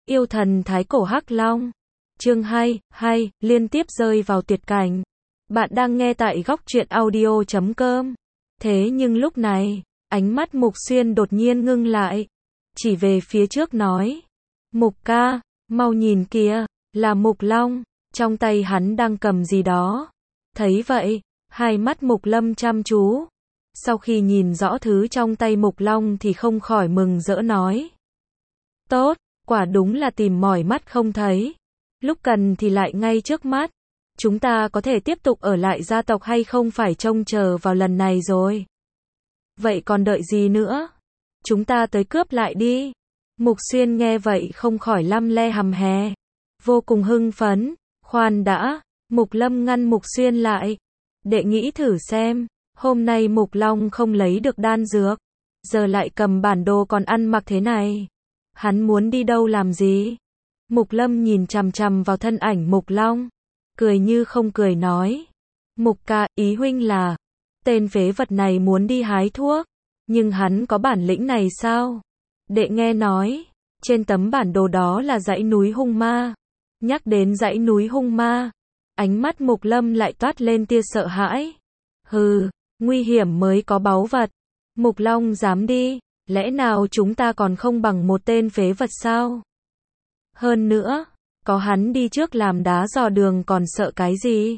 Yêu thần thái cổ hắc long. Chương 2, liên tiếp rơi vào tuyệt cảnh. Bạn đang nghe tại góc truyện audio.com. Thế nhưng lúc này, ánh mắt Mục Xuyên đột nhiên ngưng lại. Chỉ về phía trước nói. Mục ca, mau nhìn kìa, là Mục Long, trong tay hắn đang cầm gì đó. Thấy vậy, hai mắt Mục Lâm chăm chú. Sau khi nhìn rõ thứ trong tay Mục Long thì không khỏi mừng rỡ nói. Tốt, quả đúng là tìm mỏi mắt không thấy. Lúc cần thì lại ngay trước mắt. Chúng ta có thể tiếp tục ở lại gia tộc hay không phải trông chờ vào lần này rồi. Vậy còn đợi gì nữa? Chúng ta tới cướp lại đi. Mục Xuyên nghe vậy không khỏi lăm le hầm hè. Vô cùng hưng phấn. Khoan đã, Mục Lâm ngăn Mục Xuyên lại. Đệ nghĩ thử xem, hôm nay Mục Long không lấy được đan dược. Giờ lại cầm bản đồ còn ăn mặc thế này. Hắn muốn đi đâu làm gì? Mục Lâm nhìn chằm chằm vào thân ảnh Mục Long. Cười như không cười nói. Mục ca, ý huynh là, tên phế vật này muốn đi hái thuốc. Nhưng hắn có bản lĩnh này sao? Đệ nghe nói, trên tấm bản đồ đó là dãy núi hung ma. Nhắc đến dãy núi hung ma, ánh mắt Mục Lâm lại toát lên tia sợ hãi. Hừ, nguy hiểm mới có báu vật. Mục Long dám đi, lẽ nào chúng ta còn không bằng một tên phế vật sao? Hơn nữa, có hắn đi trước làm đá dò đường còn sợ cái gì?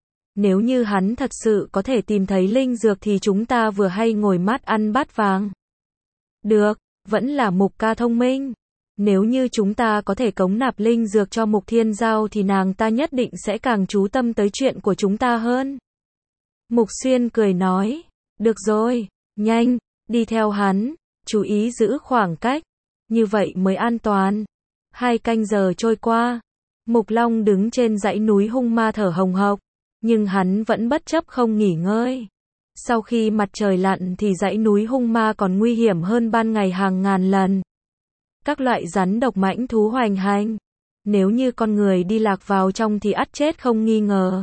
Nếu như hắn thật sự có thể tìm thấy linh dược thì chúng ta vừa hay ngồi mát ăn bát vàng. Được, vẫn là Mục ca thông minh. Nếu như chúng ta có thể cống nạp linh dược cho Mục Thiên Giao thì nàng ta nhất định sẽ càng chú tâm tới chuyện của chúng ta hơn. Mục Xuyên cười nói, được rồi, nhanh, đi theo hắn, chú ý giữ khoảng cách, như vậy mới an toàn. 2 canh giờ trôi qua, Mục Long đứng trên dãy núi hung ma thở hồng hộc, nhưng hắn vẫn bất chấp không nghỉ ngơi. Sau khi mặt trời lặn thì dãy núi hung ma còn nguy hiểm hơn ban ngày hàng ngàn lần. Các loại rắn độc mãnh thú hoành hành, nếu như con người đi lạc vào trong thì ắt chết không nghi ngờ.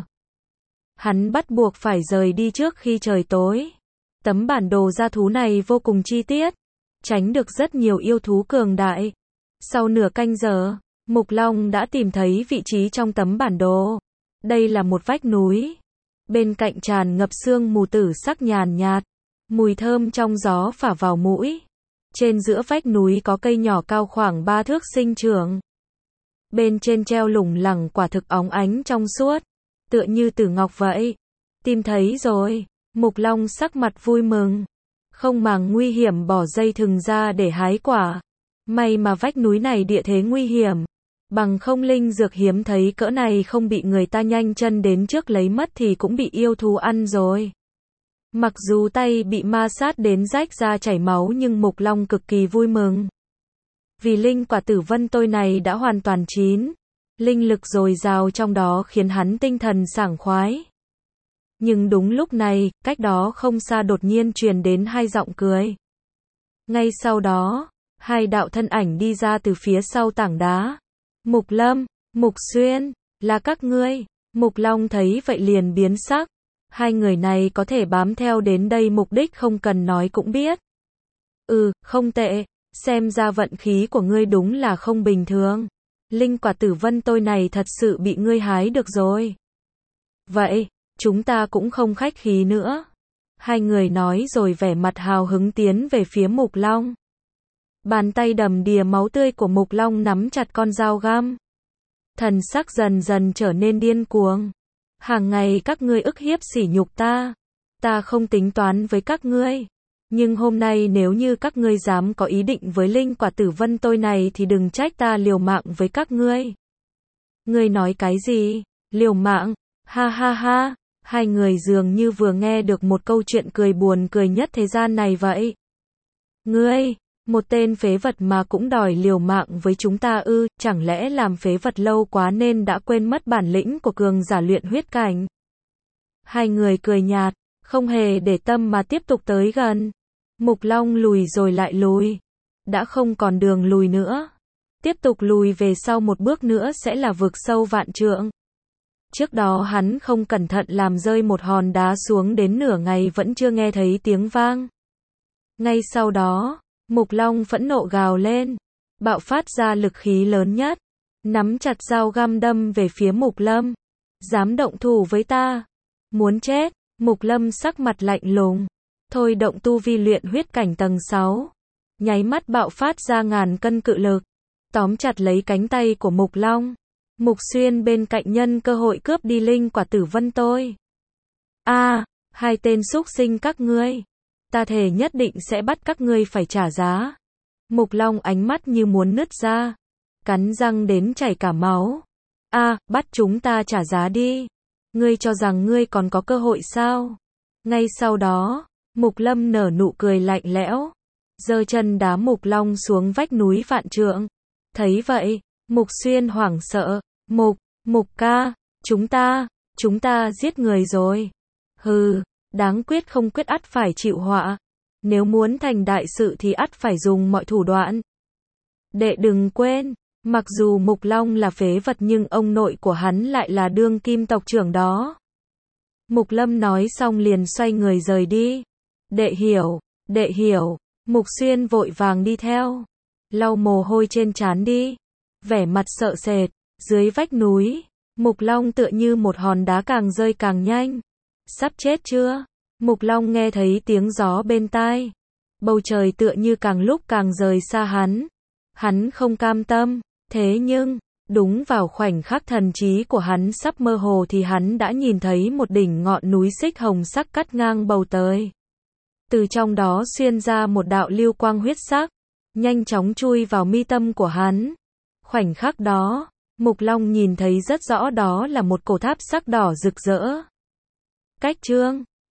Hắn bắt buộc phải rời đi trước khi trời tối. Tấm bản đồ gia thú này vô cùng chi tiết, tránh được rất nhiều yêu thú cường đại. Sau nửa canh giờ, Mục Long đã tìm thấy vị trí trong tấm bản đồ. Đây là một vách núi. Bên cạnh tràn ngập sương mù tử sắc nhàn nhạt. Mùi thơm trong gió phả vào mũi. Trên giữa vách núi có cây nhỏ cao khoảng 3 thước sinh trưởng. Bên trên treo lủng lẳng quả thực óng ánh trong suốt, tựa như tử ngọc vậy. Tìm thấy rồi. Mục Long sắc mặt vui mừng. Không màng nguy hiểm bỏ dây thừng ra để hái quả. May mà vách núi này địa thế nguy hiểm. Bằng không linh dược hiếm thấy cỡ này không bị người ta nhanh chân đến trước lấy mất thì cũng bị yêu thú ăn rồi. Mặc dù tay bị ma sát đến rách ra chảy máu nhưng Mục Long cực kỳ vui mừng. Vì linh quả tử vân tôi này đã hoàn toàn chín. Linh lực dồi dào trong đó khiến hắn tinh thần sảng khoái. Nhưng đúng lúc này, cách đó không xa đột nhiên truyền đến 2 giọng cười. Ngay sau đó, 2 đạo thân ảnh đi ra từ phía sau tảng đá. Mục Lâm, Mục Xuyên, là các ngươi. Mục Long thấy vậy liền biến sắc. 2 người này có thể bám theo đến đây mục đích không cần nói cũng biết. Không tệ, xem ra vận khí của ngươi đúng là không bình thường. Linh quả tử vân tôi này thật sự bị ngươi hái được rồi. Vậy, chúng ta cũng không khách khí nữa. 2 người nói rồi vẻ mặt hào hứng tiến về phía Mục Long. Bàn tay đầm đìa máu tươi của Mục Long nắm chặt con dao găm. Thần sắc dần dần trở nên điên cuồng. Hàng ngày các ngươi ức hiếp sỉ nhục ta. Ta không tính toán với các ngươi. Nhưng hôm nay nếu như các ngươi dám có ý định với linh quả tử vân tôi này thì đừng trách ta liều mạng với các ngươi. Ngươi nói cái gì? Liều mạng? Ha ha ha. 2 người dường như vừa nghe được một câu chuyện cười buồn cười nhất thế gian này vậy. Ngươi, một tên phế vật mà cũng đòi liều mạng với chúng ta ư? Chẳng lẽ làm phế vật lâu quá nên đã quên mất bản lĩnh của cường giả luyện huyết cảnh? 2 người cười nhạt, không hề để tâm mà tiếp tục tới gần. Mục Long lùi rồi lại lùi. Đã không còn đường lùi nữa. Tiếp tục lùi về sau một bước nữa sẽ là vực sâu vạn trượng. Trước đó hắn không cẩn thận làm rơi một hòn đá xuống đến nửa ngày vẫn chưa nghe thấy tiếng vang. Ngay sau đó, Mục Long phẫn nộ gào lên. bạo phát ra lực khí lớn nhất, nắm chặt dao găm đâm về phía Mục Lâm. Dám động thủ với ta? Muốn chết? Mục Lâm sắc mặt lạnh lùng, thôi động tu vi luyện huyết cảnh tầng 6. Nháy mắt bạo phát ra ngàn cân cự lực, tóm chặt lấy cánh tay của Mục Long. Mục Xuyên bên cạnh nhân cơ hội cướp đi linh quả Tử Vân tôi. Hai tên súc sinh các ngươi, ta thề nhất định sẽ bắt các ngươi phải trả giá. Mục Long ánh mắt như muốn nứt ra, cắn răng đến chảy cả máu. Bắt chúng ta trả giá đi. Ngươi cho rằng ngươi còn có cơ hội sao? Ngay sau đó, Mục Lâm nở nụ cười lạnh lẽo, giơ chân đá Mục Long xuống vách núi vạn trượng. Thấy vậy, Mục Xuyên hoảng sợ, Mục ca, chúng ta giết người rồi. Hừ, đáng quyết không quyết ắt phải chịu họa. Nếu muốn thành đại sự thì ắt phải dùng mọi thủ đoạn. Đệ đừng quên, mặc dù Mục Long là phế vật nhưng ông nội của hắn lại là đương kim tộc trưởng đó. Mục Lâm nói xong liền xoay người rời đi. Đệ hiểu. Mục Xuyên vội vàng đi theo, lau mồ hôi trên trán đi, vẻ mặt sợ sệt. Dưới vách núi, Mục Long tựa như một hòn đá càng rơi càng nhanh. Sắp chết chưa? Mục Long nghe thấy tiếng gió bên tai, bầu trời tựa như càng lúc càng rời xa hắn. Hắn không cam tâm, thế nhưng, đúng vào khoảnh khắc thần trí của hắn sắp mơ hồ thì hắn đã nhìn thấy một đỉnh ngọn núi xích hồng sắc cắt ngang bầu trời. Từ trong đó xuyên ra một đạo lưu quang huyết sắc, nhanh chóng chui vào mi tâm của hắn. Khoảnh khắc đó, Mục Long nhìn thấy rất rõ đó là một cổ tháp sắc đỏ rực rỡ. Cách chương